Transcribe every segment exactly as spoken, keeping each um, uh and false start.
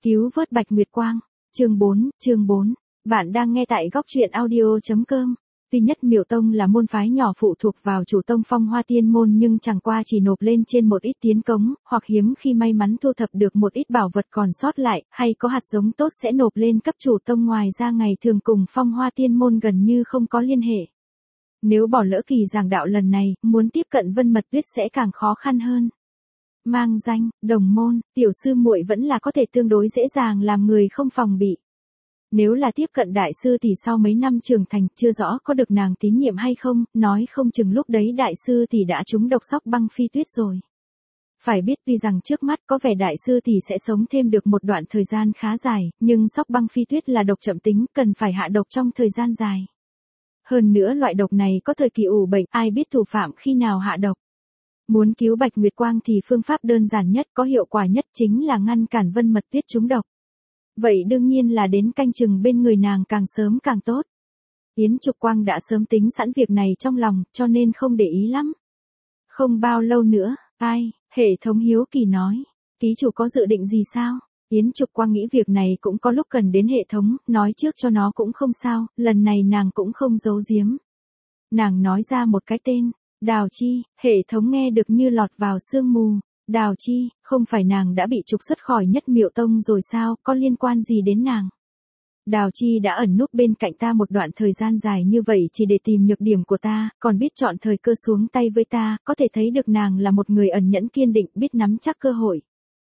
Cứu vớt Bạch Nguyệt Quang, chương bốn, chương bốn. Bạn đang nghe tại góc truyện audio.com. Tuy nhất Miểu Tông là môn phái nhỏ phụ thuộc vào chủ tông Phong Hoa Tiên môn nhưng chẳng qua chỉ nộp lên trên một ít tiến cống, hoặc hiếm khi may mắn thu thập được một ít bảo vật còn sót lại, hay có hạt giống tốt sẽ nộp lên cấp chủ tông, ngoài ra ngày thường cùng Phong Hoa Tiên môn gần như không có liên hệ. Nếu bỏ lỡ kỳ giảng đạo lần này, muốn tiếp cận Vân Mật Tuyết sẽ càng khó khăn hơn. Mang danh, đồng môn, tiểu sư muội vẫn là có thể tương đối dễ dàng làm người không phòng bị. Nếu là tiếp cận đại sư thì sau mấy năm trưởng thành, chưa rõ có được nàng tín nhiệm hay không, nói không chừng lúc đấy đại sư thì đã trúng độc Sóc Băng Phi Tuyết rồi. Phải biết tuy rằng trước mắt có vẻ đại sư thì sẽ sống thêm được một đoạn thời gian khá dài, nhưng Sóc Băng Phi Tuyết là độc chậm tính, cần phải hạ độc trong thời gian dài. Hơn nữa loại độc này có thời kỳ ủ bệnh, ai biết thủ phạm khi nào hạ độc. Muốn cứu Bạch Nguyệt Quang thì phương pháp đơn giản nhất, có hiệu quả nhất chính là ngăn cản Vân Mật Tuyết trúng độc. Vậy đương nhiên là đến canh chừng bên người nàng càng sớm càng tốt. Yến Trục Quang đã sớm tính sẵn việc này trong lòng, cho nên không để ý lắm. Không bao lâu nữa, ai, hệ thống hiếu kỳ nói, ký chủ có dự định gì sao? Yến Trục Quang nghĩ việc này cũng có lúc cần đến hệ thống, nói trước cho nó cũng không sao, lần này nàng cũng không giấu giếm. Nàng nói ra một cái tên, Đào Chi, hệ thống nghe được như lọt vào sương mù. Đào Chi, không phải nàng đã bị trục xuất khỏi Nhất Miểu Tông rồi sao, có liên quan gì đến nàng? Đào Chi đã ẩn núp bên cạnh ta một đoạn thời gian dài như vậy chỉ để tìm nhược điểm của ta, còn biết chọn thời cơ xuống tay với ta, có thể thấy được nàng là một người ẩn nhẫn kiên định, biết nắm chắc cơ hội.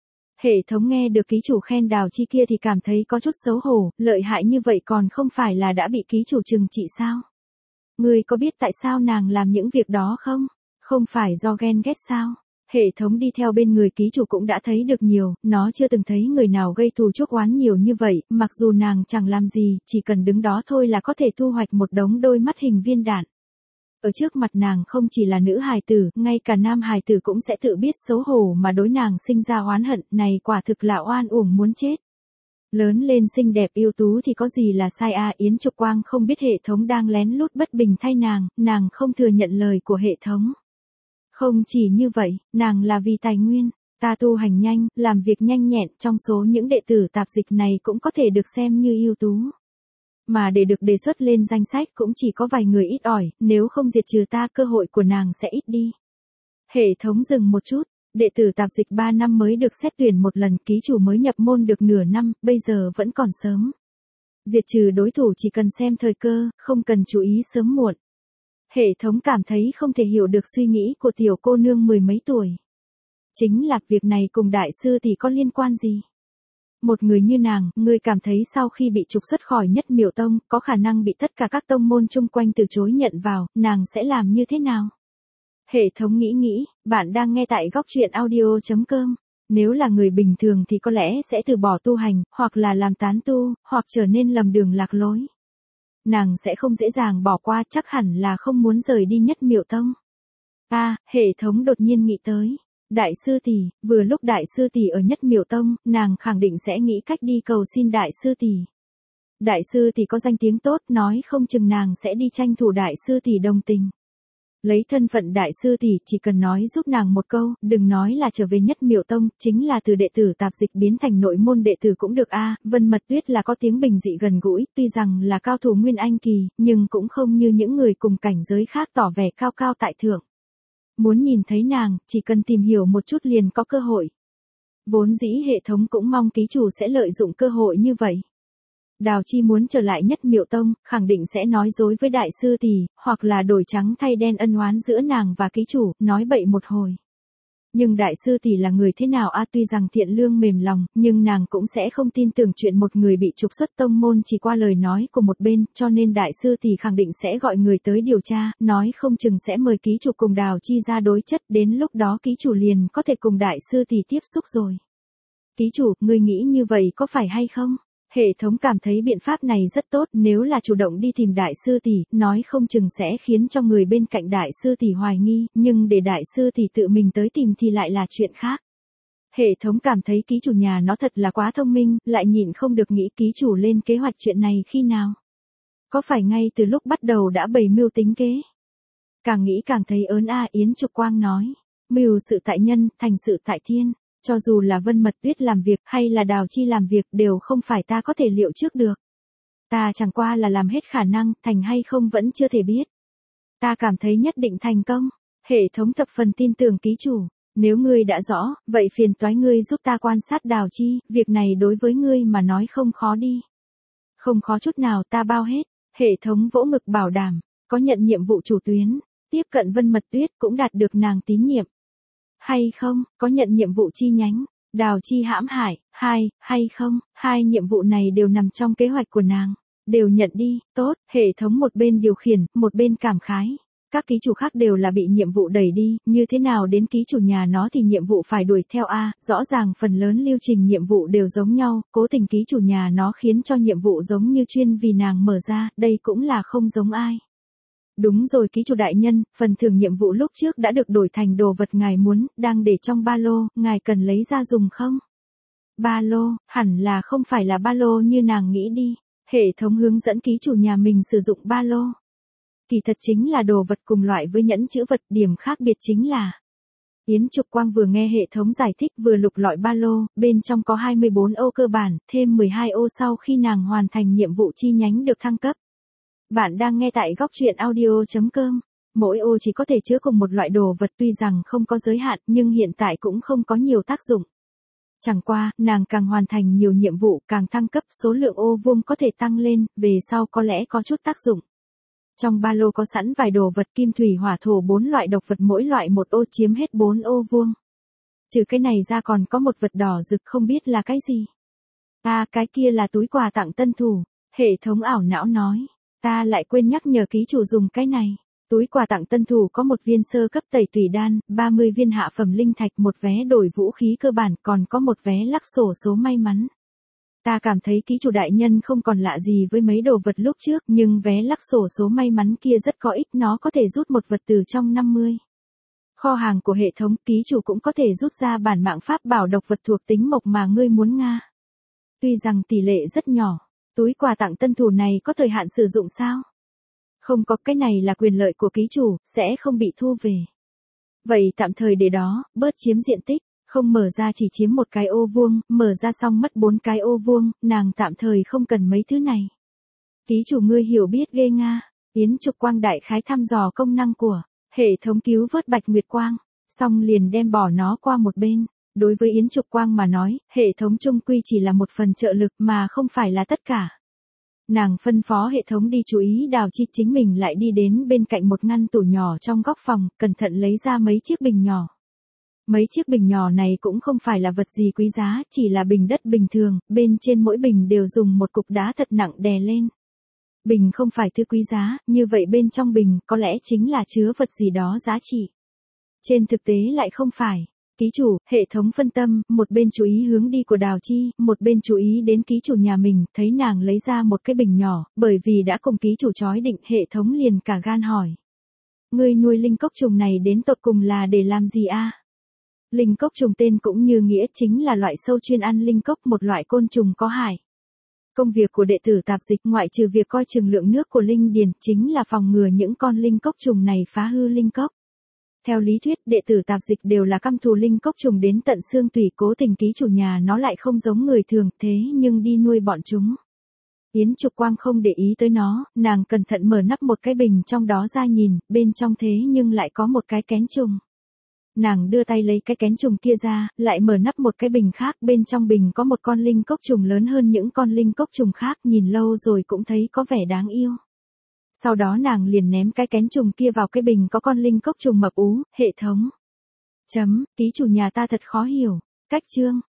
Hệ thống nghe được ký chủ khen Đào Chi kia thì cảm thấy có chút xấu hổ, lợi hại như vậy còn không phải là đã bị ký chủ trừng trị sao? Ngươi có biết tại sao nàng làm những việc đó không? Không phải do ghen ghét sao? Hệ thống đi theo bên người ký chủ cũng đã thấy được nhiều, nó chưa từng thấy người nào gây thù chuốc oán nhiều như vậy, mặc dù nàng chẳng làm gì, chỉ cần đứng đó thôi là có thể thu hoạch một đống đôi mắt hình viên đạn. Ở trước mặt nàng không chỉ là nữ hài tử, ngay cả nam hài tử cũng sẽ tự biết xấu hổ mà đối nàng sinh ra oán hận, này quả thực là oan uổng muốn chết. Lớn lên xinh đẹp ưu tú thì có gì là sai à? Yến Trục Quang không biết hệ thống đang lén lút bất bình thay nàng, nàng không thừa nhận lời của hệ thống. Không chỉ như vậy, nàng là vì tài nguyên, ta tu hành nhanh, làm việc nhanh nhẹn, trong số những đệ tử tạp dịch này cũng có thể được xem như ưu tú. Mà để được đề xuất lên danh sách cũng chỉ có vài người ít ỏi, nếu không diệt trừ ta cơ hội của nàng sẽ ít đi. Hệ thống dừng một chút, đệ tử tạp dịch ba năm mới được xét tuyển một lần, ký chủ mới nhập môn được nửa năm, bây giờ vẫn còn sớm. Diệt trừ đối thủ chỉ cần xem thời cơ, không cần chú ý sớm muộn. Hệ thống cảm thấy không thể hiểu được suy nghĩ của tiểu cô nương mười mấy tuổi. Chính là việc này cùng đại sư thì có liên quan gì? Một người như nàng, ngươi cảm thấy sau khi bị trục xuất khỏi Nhất Miểu Tông, có khả năng bị tất cả các tông môn chung quanh từ chối nhận vào, nàng sẽ làm như thế nào? Hệ thống nghĩ nghĩ, bạn đang nghe tại góc truyện audio.com. Nếu là người bình thường thì có lẽ sẽ từ bỏ tu hành, hoặc là làm tán tu, hoặc trở nên lầm đường lạc lối. Nàng sẽ không dễ dàng bỏ qua, chắc hẳn là không muốn rời đi Nhất Miểu Tông. À, hệ thống đột nhiên nghĩ tới. Đại sư tỷ, vừa lúc đại sư tỷ ở Nhất Miểu Tông, nàng khẳng định sẽ nghĩ cách đi cầu xin đại sư tỷ. Đại sư tỷ có danh tiếng tốt, nói không chừng nàng sẽ đi tranh thủ đại sư tỷ đồng tình. Lấy thân phận đại sư tỷ, chỉ cần nói giúp nàng một câu, đừng nói là trở về Nhất Miểu Tông, chính là từ đệ tử tạp dịch biến thành nội môn đệ tử cũng được a. À, Vân Mật Tuyết là có tiếng bình dị gần gũi, tuy rằng là cao thủ Nguyên Anh kỳ, nhưng cũng không như những người cùng cảnh giới khác tỏ vẻ cao cao tại thượng. Muốn nhìn thấy nàng, chỉ cần tìm hiểu một chút liền có cơ hội. Vốn dĩ hệ thống cũng mong ký chủ sẽ lợi dụng cơ hội như vậy. Đào Chi muốn trở lại Nhất Miểu Tông, khẳng định sẽ nói dối với đại sư tỷ, hoặc là đổi trắng thay đen ân oán giữa nàng và ký chủ, nói bậy một hồi. Nhưng đại sư tỷ là người thế nào a? À, tuy rằng thiện lương mềm lòng, nhưng nàng cũng sẽ không tin tưởng chuyện một người bị trục xuất tông môn chỉ qua lời nói của một bên, cho nên đại sư tỷ khẳng định sẽ gọi người tới điều tra, nói không chừng sẽ mời ký chủ cùng Đào Chi ra đối chất, đến lúc đó ký chủ liền có thể cùng đại sư tỷ tiếp xúc rồi. Ký chủ, ngươi nghĩ như vậy có phải hay không? Hệ thống cảm thấy biện pháp này rất tốt, nếu là chủ động đi tìm đại sư tỷ, nói không chừng sẽ khiến cho người bên cạnh đại sư tỷ hoài nghi, nhưng để đại sư tỷ tự mình tới tìm thì lại là chuyện khác. Hệ thống cảm thấy ký chủ nhà nó thật là quá thông minh, lại nhịn không được nghĩ ký chủ lên kế hoạch chuyện này khi nào. Có phải ngay từ lúc bắt đầu đã bày mưu tính kế? Càng nghĩ càng thấy ớn a. Yến Trục Quang nói, mưu sự tại nhân, thành sự tại thiên. Cho dù là Vân Mật Tuyết làm việc hay là Đào Chi làm việc đều không phải ta có thể liệu trước được. Ta chẳng qua là làm hết khả năng, thành hay không vẫn chưa thể biết. Ta cảm thấy nhất định thành công. Hệ thống thập phần tin tưởng ký chủ. Nếu ngươi đã rõ, vậy phiền toái ngươi giúp ta quan sát Đào Chi, việc này đối với ngươi mà nói không khó đi. Không khó chút nào, ta bao hết. Hệ thống vỗ ngực bảo đảm, có nhận nhiệm vụ chủ tuyến, tiếp cận Vân Mật Tuyết cũng đạt được nàng tín nhiệm. Hay không, có nhận nhiệm vụ chi nhánh, Đào Chi hãm hại, hai, hay không, hai nhiệm vụ này đều nằm trong kế hoạch của nàng. Đều nhận đi, tốt, hệ thống một bên điều khiển, một bên cảm khái. Các ký chủ khác đều là bị nhiệm vụ đẩy đi, như thế nào đến ký chủ nhà nó thì nhiệm vụ phải đuổi theo a, rõ ràng phần lớn lưu trình nhiệm vụ đều giống nhau, cố tình ký chủ nhà nó khiến cho nhiệm vụ giống như chuyên vì nàng mở ra, đây cũng là không giống ai. Đúng rồi ký chủ đại nhân, phần thưởng nhiệm vụ lúc trước đã được đổi thành đồ vật ngài muốn, đang để trong ba lô, ngài cần lấy ra dùng không? Ba lô, hẳn là không phải là ba lô như nàng nghĩ đi. Hệ thống hướng dẫn ký chủ nhà mình sử dụng ba lô. Kỳ thật chính là đồ vật cùng loại với nhẫn chữ vật, điểm khác biệt chính là. Yến Trục Quang vừa nghe hệ thống giải thích vừa lục lọi ba lô, bên trong có hai mươi bốn ô cơ bản, thêm mười hai ô sau khi nàng hoàn thành nhiệm vụ chi nhánh được thăng cấp. Bạn đang nghe tại góc truyện audio chấm com. Mỗi ô chỉ có thể chứa cùng một loại đồ vật tuy rằng không có giới hạn nhưng hiện tại cũng không có nhiều tác dụng. Chẳng qua, nàng càng hoàn thành nhiều nhiệm vụ, càng thăng cấp, số lượng ô vuông có thể tăng lên, về sau có lẽ có chút tác dụng. Trong ba lô có sẵn vài đồ vật kim thủy hỏa thổ bốn loại độc vật mỗi loại một ô chiếm hết bốn ô vuông. Trừ cái này ra còn có một vật đỏ rực không biết là cái gì. À cái kia là túi quà tặng tân thủ, hệ thống ảo não nói. Ta lại quên nhắc nhở ký chủ dùng cái này. Túi quà tặng tân thủ có một viên sơ cấp tẩy tủy đan, ba mươi viên hạ phẩm linh thạch, một vé đổi vũ khí cơ bản, còn có một vé lắc sổ số may mắn. Ta cảm thấy ký chủ đại nhân không còn lạ gì với mấy đồ vật lúc trước, nhưng vé lắc sổ số may mắn kia rất có ích, nó có thể rút một vật từ trong năm mươi. Kho hàng của hệ thống, ký chủ cũng có thể rút ra bản mạng pháp bảo độc vật thuộc tính mộc mà ngươi muốn nga. Tuy rằng tỷ lệ rất nhỏ, túi quà tặng tân thủ này có thời hạn sử dụng sao? Không có, cái này là quyền lợi của ký chủ, sẽ không bị thu về. Vậy tạm thời để đó, bớt chiếm diện tích, không mở ra chỉ chiếm một cái ô vuông, mở ra xong mất bốn cái ô vuông, nàng tạm thời không cần mấy thứ này. Ký chủ ngươi hiểu biết ghê nga. Yến Trục Quang đại khái thăm dò công năng của hệ thống cứu vớt Bạch Nguyệt Quang, xong liền đem bỏ nó qua một bên. Đối với Yến Trục Quang mà nói, hệ thống chung quy chỉ là một phần trợ lực mà không phải là tất cả. Nàng phân phó hệ thống đi chú ý Đào Chi, chính mình lại đi đến bên cạnh một ngăn tủ nhỏ trong góc phòng, cẩn thận lấy ra mấy chiếc bình nhỏ. Mấy chiếc bình nhỏ này cũng không phải là vật gì quý giá, chỉ là bình đất bình thường, bên trên mỗi bình đều dùng một cục đá thật nặng đè lên. Bình không phải thứ quý giá, như vậy bên trong bình có lẽ chính là chứa vật gì đó giá trị. Trên thực tế lại không phải. Ký chủ, hệ thống phân tâm, một bên chú ý hướng đi của Đào Chi, một bên chú ý đến ký chủ nhà mình, thấy nàng lấy ra một cái bình nhỏ, bởi vì đã cùng ký chủ chói định, hệ thống liền cả gan hỏi. Ngươi nuôi linh cốc trùng này đến tột cùng là để làm gì a? Linh cốc trùng tên cũng như nghĩa chính là loại sâu chuyên ăn linh cốc, một loại côn trùng có hại. Công việc của đệ tử tạp dịch ngoại trừ việc coi chừng lượng nước của linh điền, chính là phòng ngừa những con linh cốc trùng này phá hư linh cốc. Theo lý thuyết, đệ tử tạp dịch đều là căm thù linh cốc trùng đến tận xương tủy, cố tình ký chủ nhà nó lại không giống người thường, thế nhưng đi nuôi bọn chúng. Yến Trục Quang không để ý tới nó, nàng cẩn thận mở nắp một cái bình trong đó ra nhìn, bên trong thế nhưng lại có một cái kén trùng. Nàng đưa tay lấy cái kén trùng kia ra, lại mở nắp một cái bình khác, bên trong bình có một con linh cốc trùng lớn hơn những con linh cốc trùng khác, nhìn lâu rồi cũng thấy có vẻ đáng yêu. Sau đó nàng liền ném cái kén trùng kia vào cái bình có con linh cốc trùng mập ú, hệ thống. Chấm, ký chủ nhà ta thật khó hiểu. Cách chương,